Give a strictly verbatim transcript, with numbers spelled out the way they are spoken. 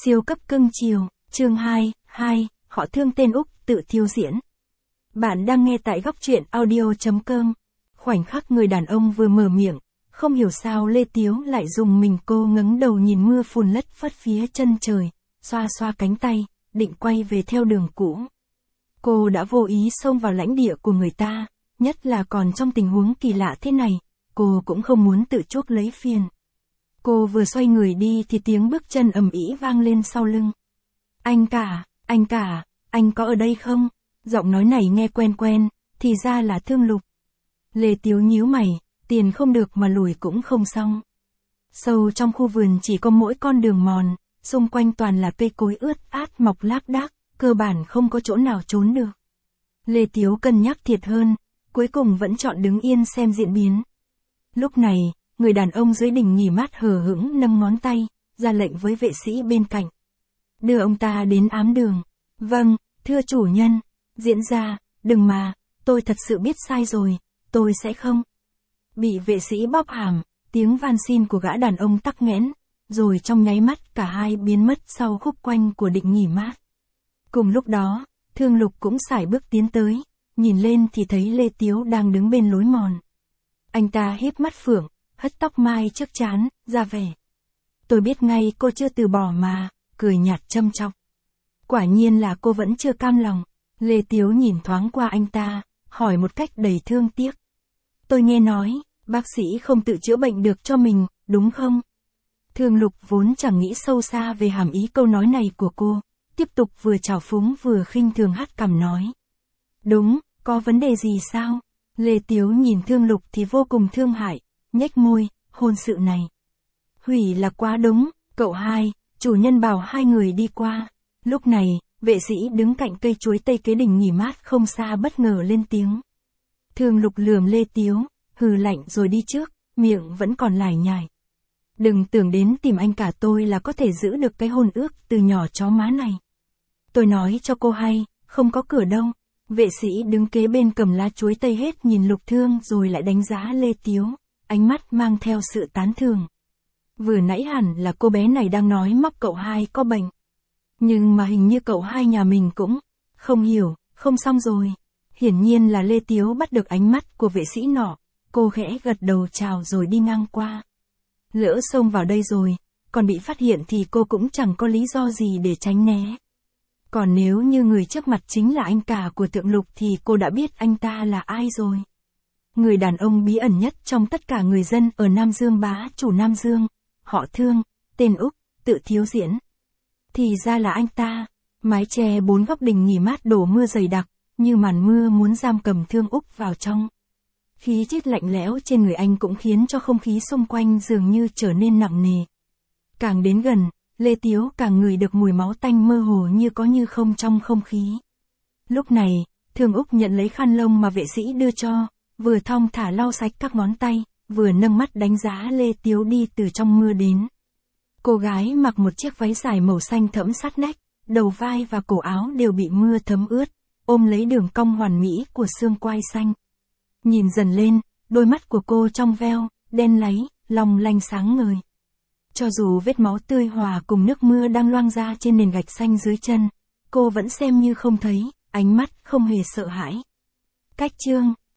Siêu cấp cưng chiều, chương hai, hai, họ thương tên Úc, tự thiêu diễn. Bạn đang nghe tại góc truyện audio chấm com. Khoảnh khắc người đàn ông vừa mở miệng, không hiểu sao Lê Tiếu lại dùng mình. Cô ngẩng đầu nhìn mưa phùn lất phất phía chân trời, xoa xoa cánh tay, định quay về theo đường cũ. Cô đã vô ý xông vào lãnh địa của người ta, nhất là còn trong tình huống kỳ lạ thế này, cô cũng không muốn tự chuốc lấy phiền. Cô vừa xoay người đi thì tiếng bước chân ầm ĩ vang lên sau lưng. Anh cả, anh cả, anh có ở đây không? Giọng nói này nghe quen quen, thì ra là Thương Lục. Lê Tiếu nhíu mày, tiền không được mà lùi cũng không xong. Sâu trong khu vườn chỉ có mỗi con đường mòn, xung quanh toàn là cây cối ướt át mọc lác đác, cơ bản không có chỗ nào trốn được. Lê Tiếu cân nhắc thiệt hơn, cuối cùng vẫn chọn đứng yên xem diễn biến. Lúc này, người đàn ông dưới đỉnh nghỉ mát hờ hững nâng ngón tay, ra lệnh với vệ sĩ bên cạnh. Đưa ông ta đến ám đường. Vâng, thưa chủ nhân. Diễn ra, đừng mà, tôi thật sự biết sai rồi, tôi sẽ không. Bị vệ sĩ bóp hàm, tiếng van xin của gã đàn ông tắc nghẽn, rồi trong nháy mắt cả hai biến mất sau khúc quanh của định nghỉ mát. Cùng lúc đó, Thương Lục cũng sải bước tiến tới, nhìn lên thì thấy Lê Tiếu đang đứng bên lối mòn. Anh ta híp mắt phượng, hất tóc mai trước trán, ra vẻ. Tôi biết ngay cô chưa từ bỏ mà, cười nhạt châm chọc. Quả nhiên là cô vẫn chưa cam lòng. Lê Tiếu nhìn thoáng qua anh ta, hỏi một cách đầy thương tiếc. Tôi nghe nói, bác sĩ không tự chữa bệnh được cho mình, đúng không? Thương Lục vốn chẳng nghĩ sâu xa về hàm ý câu nói này của cô, tiếp tục vừa trào phúng vừa khinh thường hất cằm nói. Đúng, có vấn đề gì sao? Lê Tiếu nhìn Thương Lục thì vô cùng thương hại, nhếch môi, hôn sự này. Hủy là quá đúng, cậu hai, chủ nhân bảo hai người đi qua. Lúc này, vệ sĩ đứng cạnh cây chuối tây kế đỉnh nghỉ mát không xa bất ngờ lên tiếng. Thương Lục lườm Lê Tiếu, hừ lạnh rồi đi trước, miệng vẫn còn lải nhải. Đừng tưởng đến tìm anh cả tôi là có thể giữ được cái hôn ước từ nhỏ chó má này. Tôi nói cho cô hay, không có cửa đâu. Vệ sĩ đứng kế bên cầm lá chuối tây hết nhìn Lục Thương rồi lại đánh giá Lê Tiếu, ánh mắt mang theo sự tán thưởng. Vừa nãy hẳn là cô bé này đang nói móc cậu hai có bệnh. Nhưng mà hình như cậu hai nhà mình cũng không hiểu, không xong rồi. Hiển nhiên là Lê Tiếu bắt được ánh mắt của vệ sĩ nọ, cô khẽ gật đầu chào rồi đi ngang qua. Lỡ xông vào đây rồi, còn bị phát hiện thì cô cũng chẳng có lý do gì để tránh né. Còn nếu như người trước mặt chính là anh cả của Thượng Lục thì cô đã biết anh ta là ai rồi. Người đàn ông bí ẩn nhất trong tất cả người dân ở Nam Dương, bá chủ Nam Dương, họ Thương, tên Úc, tự thiêu diễn. Thì ra là anh ta, mái che bốn góc đình nghỉ mát đổ mưa dày đặc, như màn mưa muốn giam cầm Thương Úc vào trong. Khí chất lạnh lẽo trên người anh cũng khiến cho không khí xung quanh dường như trở nên nặng nề. Càng đến gần, Lê Tiếu càng ngửi được mùi máu tanh mơ hồ như có như không trong không khí. Lúc này, Thương Úc nhận lấy khăn lông mà vệ sĩ đưa cho, vừa thong thả lau sạch các ngón tay, vừa nâng mắt đánh giá Lê Tiếu đi từ trong mưa đến. Cô gái mặc một chiếc váy dài màu xanh thẫm sát nách, đầu vai và cổ áo đều bị mưa thấm ướt, ôm lấy đường cong hoàn mỹ của xương quai xanh. Nhìn dần lên, đôi mắt của cô trong veo, đen láy, long lanh sáng ngời. Cho dù vết máu tươi hòa cùng nước mưa đang loang ra trên nền gạch xanh dưới chân, cô vẫn xem như không thấy, ánh mắt không hề sợ hãi. Cách chương